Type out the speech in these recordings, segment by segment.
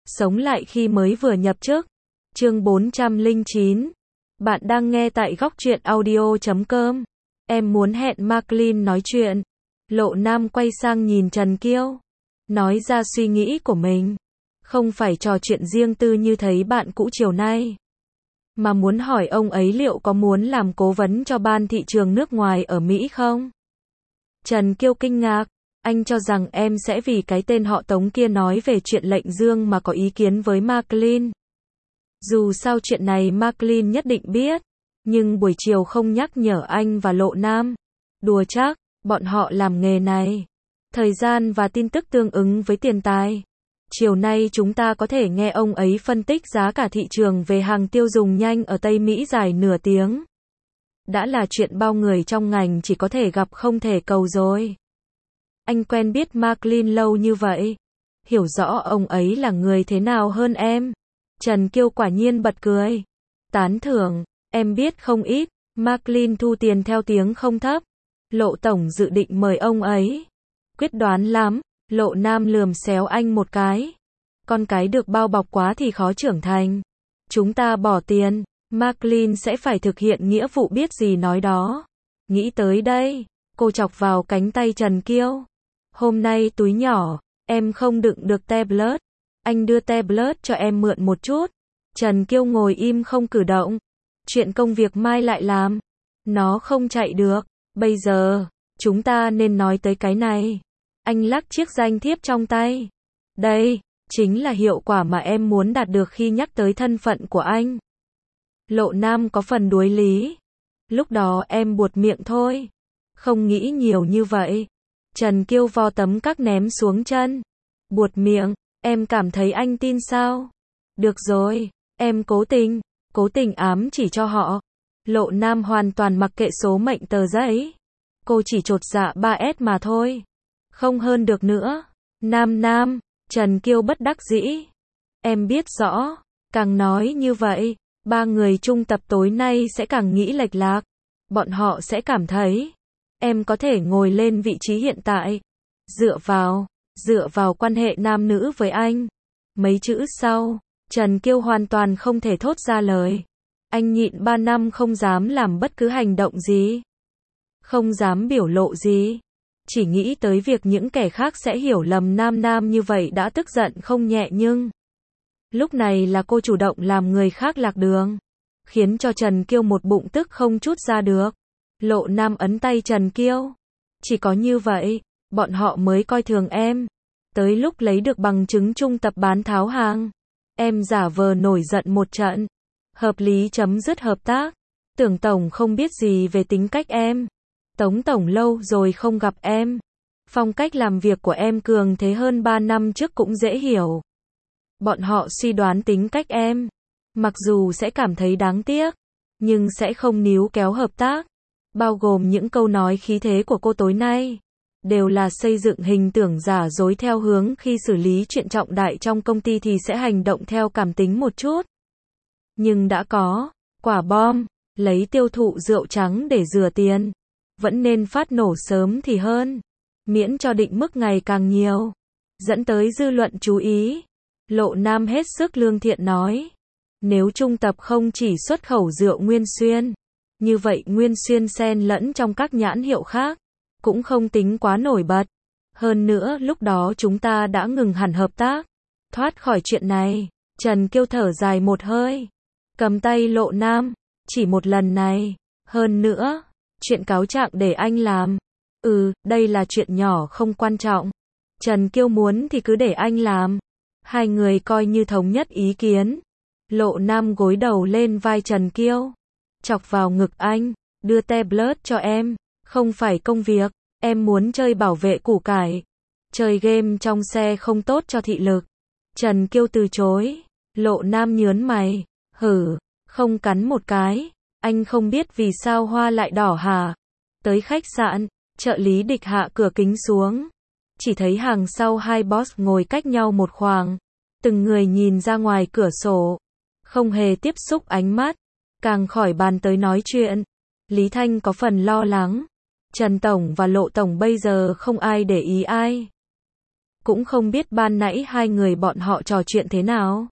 Sống lại khi mới vừa nhập chức. Chương 409. Bạn đang nghe tại góc truyện audio.com. Em muốn hẹn Maclean nói chuyện. Lộ Nam quay sang nhìn Trần Kiêu. Nói ra suy nghĩ của mình. Không phải trò chuyện riêng tư như thấy bạn cũ chiều nay. Mà muốn hỏi ông ấy liệu có muốn làm cố vấn cho ban thị trường nước ngoài ở Mỹ không? Trần Kiêu kinh ngạc. Anh cho rằng em sẽ vì cái tên họ Tống kia nói về chuyện lệnh dương mà có ý kiến với Maclean. Dù sao chuyện này Maclean nhất định biết, nhưng buổi chiều không nhắc nhở anh và Lộ Nam. Đùa chắc, bọn họ làm nghề này. Thời gian và tin tức tương ứng với tiền tài. Chiều nay chúng ta có thể nghe ông ấy phân tích giá cả thị trường về hàng tiêu dùng nhanh ở Tây Mỹ dài nửa tiếng. Đã là chuyện bao người trong ngành chỉ có thể gặp không thể cầu rồi. Anh quen biết Maclean lâu như vậy, hiểu rõ ông ấy là người thế nào hơn em. Trần Kiêu quả nhiên bật cười. Tán thưởng, em biết không ít, Maclean thu tiền theo tiếng không thấp. Lộ tổng dự định mời ông ấy. Quyết đoán lắm, Lộ Nam lườm xéo anh một cái. Con cái được bao bọc quá thì khó trưởng thành. Chúng ta bỏ tiền, Maclean sẽ phải thực hiện nghĩa vụ biết gì nói đó. Nghĩ tới đây, cô chọc vào cánh tay Trần Kiêu. Hôm nay túi nhỏ, em không đựng được tablet. Anh đưa tablet cho em mượn một chút. Trần Kiêu ngồi im không cử động. Chuyện công việc mai lại làm. Nó không chạy được. Bây giờ, chúng ta nên nói tới cái này. Anh lắc chiếc danh thiếp trong tay. Đây, chính là hiệu quả mà em muốn đạt được khi nhắc tới thân phận của anh. Lộ Nam có phần đuối lý. Lúc đó em buột miệng thôi. Không nghĩ nhiều như vậy. Trần Kiêu vo tấm các ném xuống chân. Buột miệng, em cảm thấy anh tin sao? Được rồi, em cố tình ám chỉ cho họ. Lộ Nam hoàn toàn mặc kệ số mệnh tờ giấy. Cô chỉ chột dạ 3S mà thôi. Không hơn được nữa. Nam, Trần Kiêu bất đắc dĩ. Em biết rõ, càng nói như vậy, ba người chung tập tối nay sẽ càng nghĩ lệch lạc. Bọn họ sẽ cảm thấy em có thể ngồi lên vị trí hiện tại. Dựa vào quan hệ nam nữ với anh. Mấy chữ sau, Trần Kiêu hoàn toàn không thể thốt ra lời. Anh nhịn 3 năm không dám làm bất cứ hành động gì. Không dám biểu lộ gì. Chỉ nghĩ tới việc những kẻ khác sẽ hiểu lầm Nam như vậy đã tức giận không nhẹ nhưng. Lúc này là cô chủ động làm người khác lạc đường. Khiến cho Trần Kiêu một bụng tức không trút ra được. Lộ Nam ấn tay Trần Kiêu. Chỉ có như vậy, bọn họ mới coi thường em. Tới lúc lấy được bằng chứng trung tập bán tháo hàng, em giả vờ nổi giận một trận. Hợp lý chấm dứt hợp tác. Tưởng tổng không biết gì về tính cách em. Tống tổng lâu rồi không gặp em. Phong cách làm việc của em cường thế hơn 3 năm trước cũng dễ hiểu. Bọn họ suy đoán tính cách em. Mặc dù sẽ cảm thấy đáng tiếc, nhưng sẽ không níu kéo hợp tác. Bao gồm những câu nói khí thế của cô tối nay. Đều là xây dựng hình tượng giả dối theo hướng khi xử lý chuyện trọng đại trong công ty thì sẽ hành động theo cảm tính một chút. Nhưng đã có quả bom, lấy tiêu thụ rượu trắng để rửa tiền. Vẫn nên phát nổ sớm thì hơn. Miễn cho định mức ngày càng nhiều. Dẫn tới dư luận chú ý. Lộ Nam hết sức lương thiện nói. Nếu trung tập không chỉ xuất khẩu rượu Nguyên Xuyên, như vậy Nguyên Xuyên xen lẫn trong các nhãn hiệu khác, cũng không tính quá nổi bật. Hơn nữa lúc đó chúng ta đã ngừng hẳn hợp tác. Thoát khỏi chuyện này, Trần Kiêu thở dài một hơi. Cầm tay Lộ Nam, chỉ một lần này. Hơn nữa, chuyện cáo trạng để anh làm. Đây là chuyện nhỏ không quan trọng. Trần Kiêu muốn thì cứ để anh làm. Hai người coi như thống nhất ý kiến. Lộ Nam gối đầu lên vai Trần Kiêu. Chọc vào ngực anh. Đưa tablet cho em. Không phải công việc. Em muốn chơi bảo vệ củ cải. Chơi game trong xe không tốt cho thị lực. Trần Kiêu từ chối. Lộ Nam nhớn mày. Không cắn một cái. Anh không biết vì sao hoa lại đỏ hả? Tới khách sạn, trợ lý Địch hạ cửa kính xuống. Chỉ thấy hàng sau hai boss ngồi cách nhau một khoảng. Từng người nhìn ra ngoài cửa sổ. Không hề tiếp xúc ánh mắt. Càng khỏi bàn tới nói chuyện. Lý Thanh có phần lo lắng. Trần Tổng và Lộ Tổng bây giờ không ai để ý ai. Cũng không biết ban nãy hai người bọn họ trò chuyện thế nào.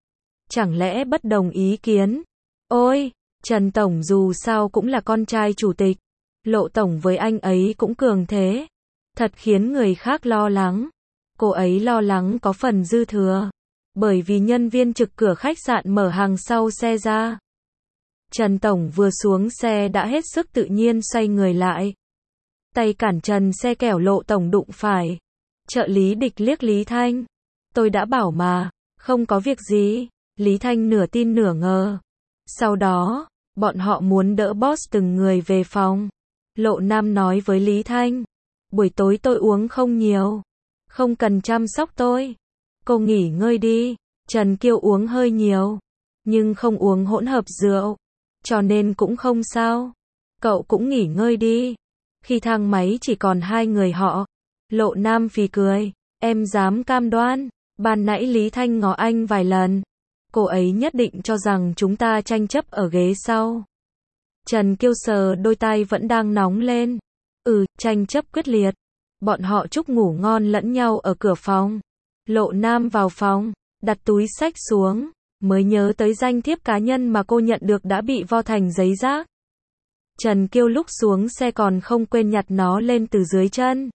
Chẳng lẽ bất đồng ý kiến? Ôi, Trần Tổng dù sao cũng là con trai chủ tịch. Lộ Tổng với anh ấy cũng cường thế. Thật khiến người khác lo lắng. Cô ấy lo lắng có phần dư thừa. Bởi vì nhân viên trực cửa khách sạn mở hàng sau xe ra. Trần Tổng vừa xuống xe đã hết sức tự nhiên xoay người lại. Tay cản trần xe kẻo Lộ Tổng đụng phải. Trợ lý Địch liếc Lý Thanh. Tôi đã bảo mà, không có việc gì. Lý Thanh nửa tin nửa ngờ. Sau đó, bọn họ muốn đỡ boss từng người về phòng. Lộ Nam nói với Lý Thanh. Buổi tối tôi uống không nhiều. Không cần chăm sóc tôi. Cô nghỉ ngơi đi. Trần Kiêu uống hơi nhiều. Nhưng không uống hỗn hợp rượu. Cho nên cũng không sao. Cậu cũng nghỉ ngơi đi. Khi thang máy chỉ còn hai người họ. Lộ Nam phì cười. Em dám cam đoan. Ban nãy Lý Thanh ngó anh vài lần. Cô ấy nhất định cho rằng chúng ta tranh chấp ở ghế sau. Trần Kiêu sờ đôi tay vẫn đang nóng lên. Tranh chấp quyết liệt. Bọn họ chúc ngủ ngon lẫn nhau ở cửa phòng. Lộ Nam vào phòng, đặt túi xách xuống, mới nhớ tới danh thiếp cá nhân mà cô nhận được đã bị vo thành giấy rác. Trần Kiêu lúc xuống xe còn không quên nhặt nó lên từ dưới chân.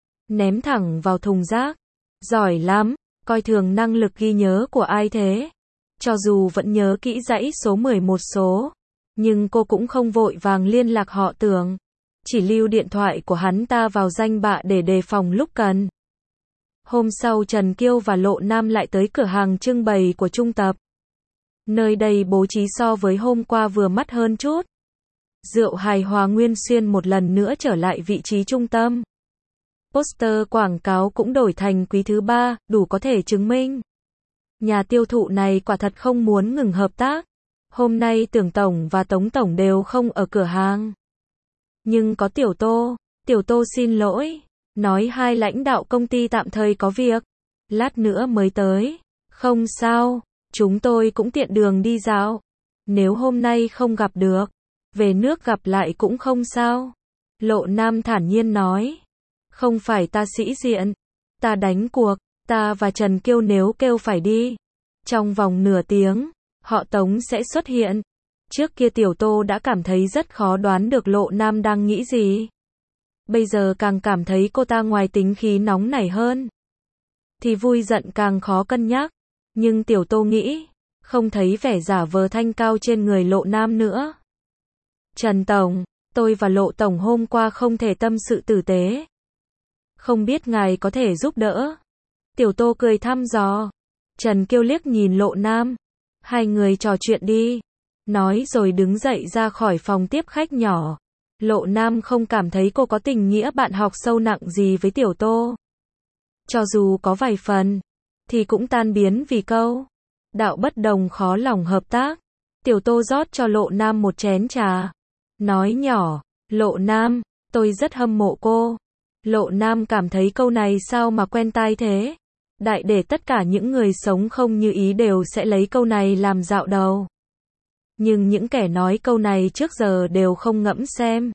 Ném thẳng vào thùng rác. Giỏi lắm, coi thường năng lực ghi nhớ của ai thế. Cho dù vẫn nhớ kỹ dãy số 11 số, nhưng cô cũng không vội vàng liên lạc họ Tưởng. Chỉ lưu điện thoại của hắn ta vào danh bạ để đề phòng lúc cần. Hôm sau Trần Kiêu và Lộ Nam lại tới cửa hàng trưng bày của trung tập. Nơi đây bố trí so với hôm qua vừa mắt hơn chút. Rượu hài hòa Nguyên Xuyên một lần nữa trở lại vị trí trung tâm. Poster quảng cáo cũng đổi thành quý thứ 3, đủ có thể chứng minh. Nhà tiêu thụ này quả thật không muốn ngừng hợp tác. Hôm nay Tưởng Tổng và Tống Tổng đều không ở cửa hàng. Nhưng có Tiểu Tô xin lỗi. Nói hai lãnh đạo công ty tạm thời có việc. Lát nữa mới tới. Không sao, chúng tôi cũng tiện đường đi dạo. Nếu hôm nay không gặp được, về nước gặp lại cũng không sao. Lộ Nam thản nhiên nói. Không phải ta sĩ diện. Ta đánh cuộc, ta và Trần Kiêu nếu kêu phải đi. Trong vòng nửa tiếng, họ Tống sẽ xuất hiện. Trước kia Tiểu Tô đã cảm thấy rất khó đoán được Lộ Nam đang nghĩ gì. Bây giờ càng cảm thấy cô ta ngoài tính khí nóng nảy hơn. Thì vui giận càng khó cân nhắc. Nhưng Tiểu Tô nghĩ, không thấy vẻ giả vờ thanh cao trên người Lộ Nam nữa. Trần Tổng, tôi và Lộ Tổng hôm qua không thể tâm sự tử tế. Không biết ngài có thể giúp đỡ. Tiểu Tô cười thăm dò. Trần Kiêu liếc nhìn Lộ Nam. Hai người trò chuyện đi. Nói rồi đứng dậy ra khỏi phòng tiếp khách nhỏ. Lộ Nam không cảm thấy cô có tình nghĩa bạn học sâu nặng gì với Tiểu Tô. Cho dù có vài phần, thì cũng tan biến vì câu đạo bất đồng khó lòng hợp tác. Tiểu Tô rót cho Lộ Nam một chén trà. Nói nhỏ, Lộ Nam, tôi rất hâm mộ cô. Lộ Nam cảm thấy câu này sao mà quen tai thế. Đại để tất cả những người sống không như ý đều sẽ lấy câu này làm dạo đầu. Nhưng những kẻ nói câu này trước giờ đều không ngẫm xem.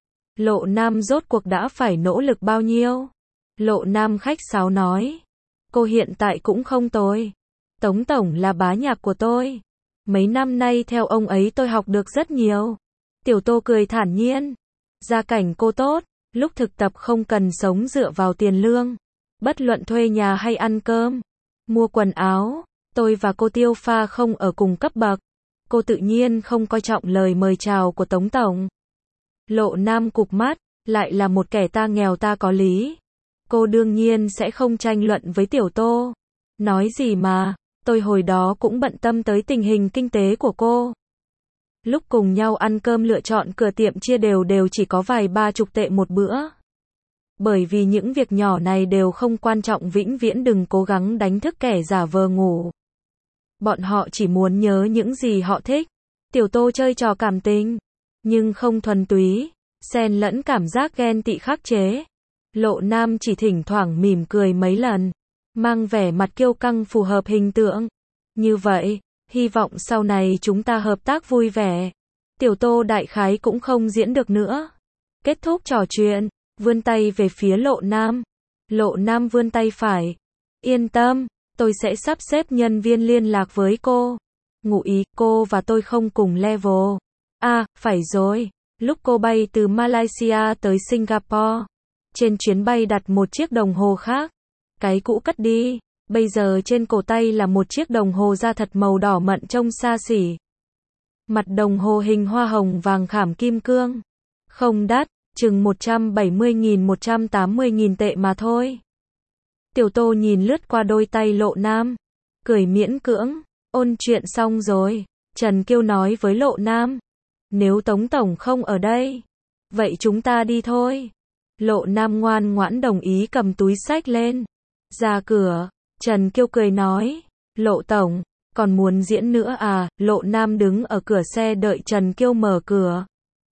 Lộ Nam rốt cuộc đã phải nỗ lực bao nhiêu. Lộ Nam khách sáo nói. Cô hiện tại cũng không tồi. Tống Tổng là bá nhạc của tôi. Mấy năm nay theo ông ấy tôi học được rất nhiều. Tiểu Tô cười thản nhiên. Gia cảnh cô tốt. Lúc thực tập không cần sống dựa vào tiền lương. Bất luận thuê nhà hay ăn cơm, mua quần áo, tôi và cô Tiêu Pha không ở cùng cấp bậc. Cô tự nhiên không coi trọng lời mời chào của Tống Tổng. Lộ Nam cụp mắt, lại là một kẻ ta nghèo ta có lý. Cô đương nhiên sẽ không tranh luận với Tiểu Tô. Nói gì mà, tôi hồi đó cũng bận tâm tới tình hình kinh tế của cô. Lúc cùng nhau ăn cơm lựa chọn cửa tiệm chia đều chỉ có vài 30 tệ một bữa. Bởi vì những việc nhỏ này đều không quan trọng, vĩnh viễn đừng cố gắng đánh thức kẻ giả vờ ngủ. Bọn họ chỉ muốn nhớ những gì họ thích. Tiểu Tô chơi trò cảm tình, nhưng không thuần túy, xen lẫn cảm giác ghen tị khắc chế. Lộ Nam chỉ thỉnh thoảng mỉm cười mấy lần, mang vẻ mặt kiêu căng phù hợp hình tượng. Như vậy, hy vọng sau này chúng ta hợp tác vui vẻ. Tiểu Tô đại khái cũng không diễn được nữa. Kết thúc trò chuyện, vươn tay về phía Lộ Nam. Lộ Nam vươn tay phải. Yên tâm, tôi sẽ sắp xếp nhân viên liên lạc với cô. Ngụ ý, cô và tôi không cùng level. À, phải rồi. Lúc cô bay từ Malaysia tới Singapore, trên chuyến bay đặt một chiếc đồng hồ khác. Cái cũ cất đi. Bây giờ trên cổ tay là một chiếc đồng hồ da thật màu đỏ mận trông xa xỉ. Mặt đồng hồ hình hoa hồng vàng khảm kim cương. Không đắt, chừng 170.000-180.000 tệ mà thôi. Tiểu Tô nhìn lướt qua đôi tay Lộ Nam, cười miễn cưỡng. Ôn chuyện xong rồi, Trần Kiêu nói với Lộ Nam. Nếu Tống Tổng không ở đây, vậy chúng ta đi thôi. Lộ Nam ngoan ngoãn đồng ý cầm túi xách lên. Ra cửa, Trần Kiêu cười nói. Lộ Tổng, còn muốn diễn nữa à? Lộ Nam đứng ở cửa xe đợi Trần Kiêu mở cửa.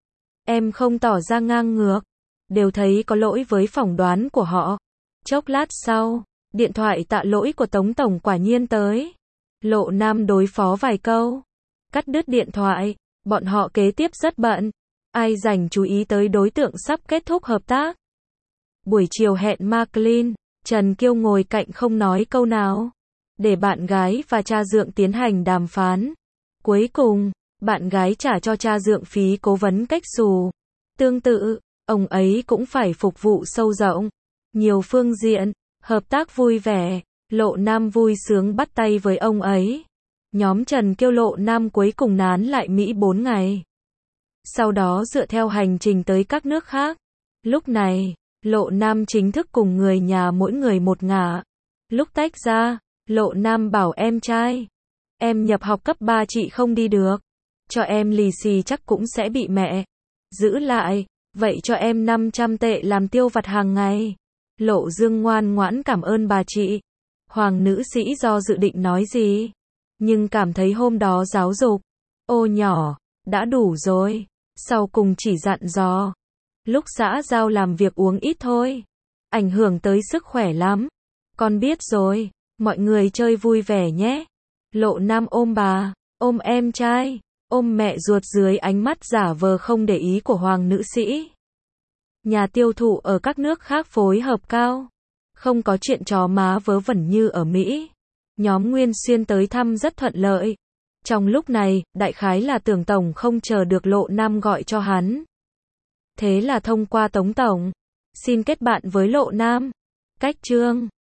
Em không tỏ ra ngang ngược, đều thấy có lỗi với phỏng đoán của họ. Chốc lát sau, điện thoại tạ lỗi của Tống Tổng quả nhiên tới. Lộ Nam đối phó vài câu, cắt đứt điện thoại, bọn họ kế tiếp rất bận. Ai dành chú ý tới đối tượng sắp kết thúc hợp tác. Buổi chiều hẹn McLean, Trần Kiêu ngồi cạnh không nói câu nào, để bạn gái và cha dượng tiến hành đàm phán. Cuối cùng, bạn gái trả cho cha dượng phí cố vấn cách xù. Tương tự, ông ấy cũng phải phục vụ sâu rộng, nhiều phương diện, hợp tác vui vẻ. Lộ Nam vui sướng bắt tay với ông ấy. Nhóm Trần Kiêu Lộ Nam cuối cùng nán lại Mỹ 4 ngày. Sau đó dựa theo hành trình tới các nước khác. Lúc này, Lộ Nam chính thức cùng người nhà mỗi người một ngả. Lúc tách ra, Lộ Nam bảo em trai. Em nhập học cấp 3 chị không đi được. Cho em lì xì chắc cũng sẽ bị mẹ giữ lại. Vậy cho em 500 tệ làm tiêu vặt hàng ngày. Lộ Dương ngoan ngoãn cảm ơn bà chị. Hoàng nữ sĩ do dự định nói gì, nhưng cảm thấy hôm đó giáo dục ô nhỏ đã đủ rồi. Sau cùng chỉ dặn dò, lúc xã giao làm việc uống ít thôi, ảnh hưởng tới sức khỏe lắm. Con biết rồi, mọi người chơi vui vẻ nhé. Lộ Nam ôm bà, ôm em trai, ôm mẹ ruột dưới ánh mắt giả vờ không để ý của hoàng nữ sĩ. Nhà tiêu thụ ở các nước khác phối hợp cao, không có chuyện chó má vớ vẩn như ở Mỹ. Nhóm Nguyên Xuyên tới thăm rất thuận lợi. Trong lúc này, đại khái là Tưởng Tổng không chờ được Lộ Nam gọi cho hắn. Thế là thông qua Tống Tổng, xin kết bạn với Lộ Nam. Cách chương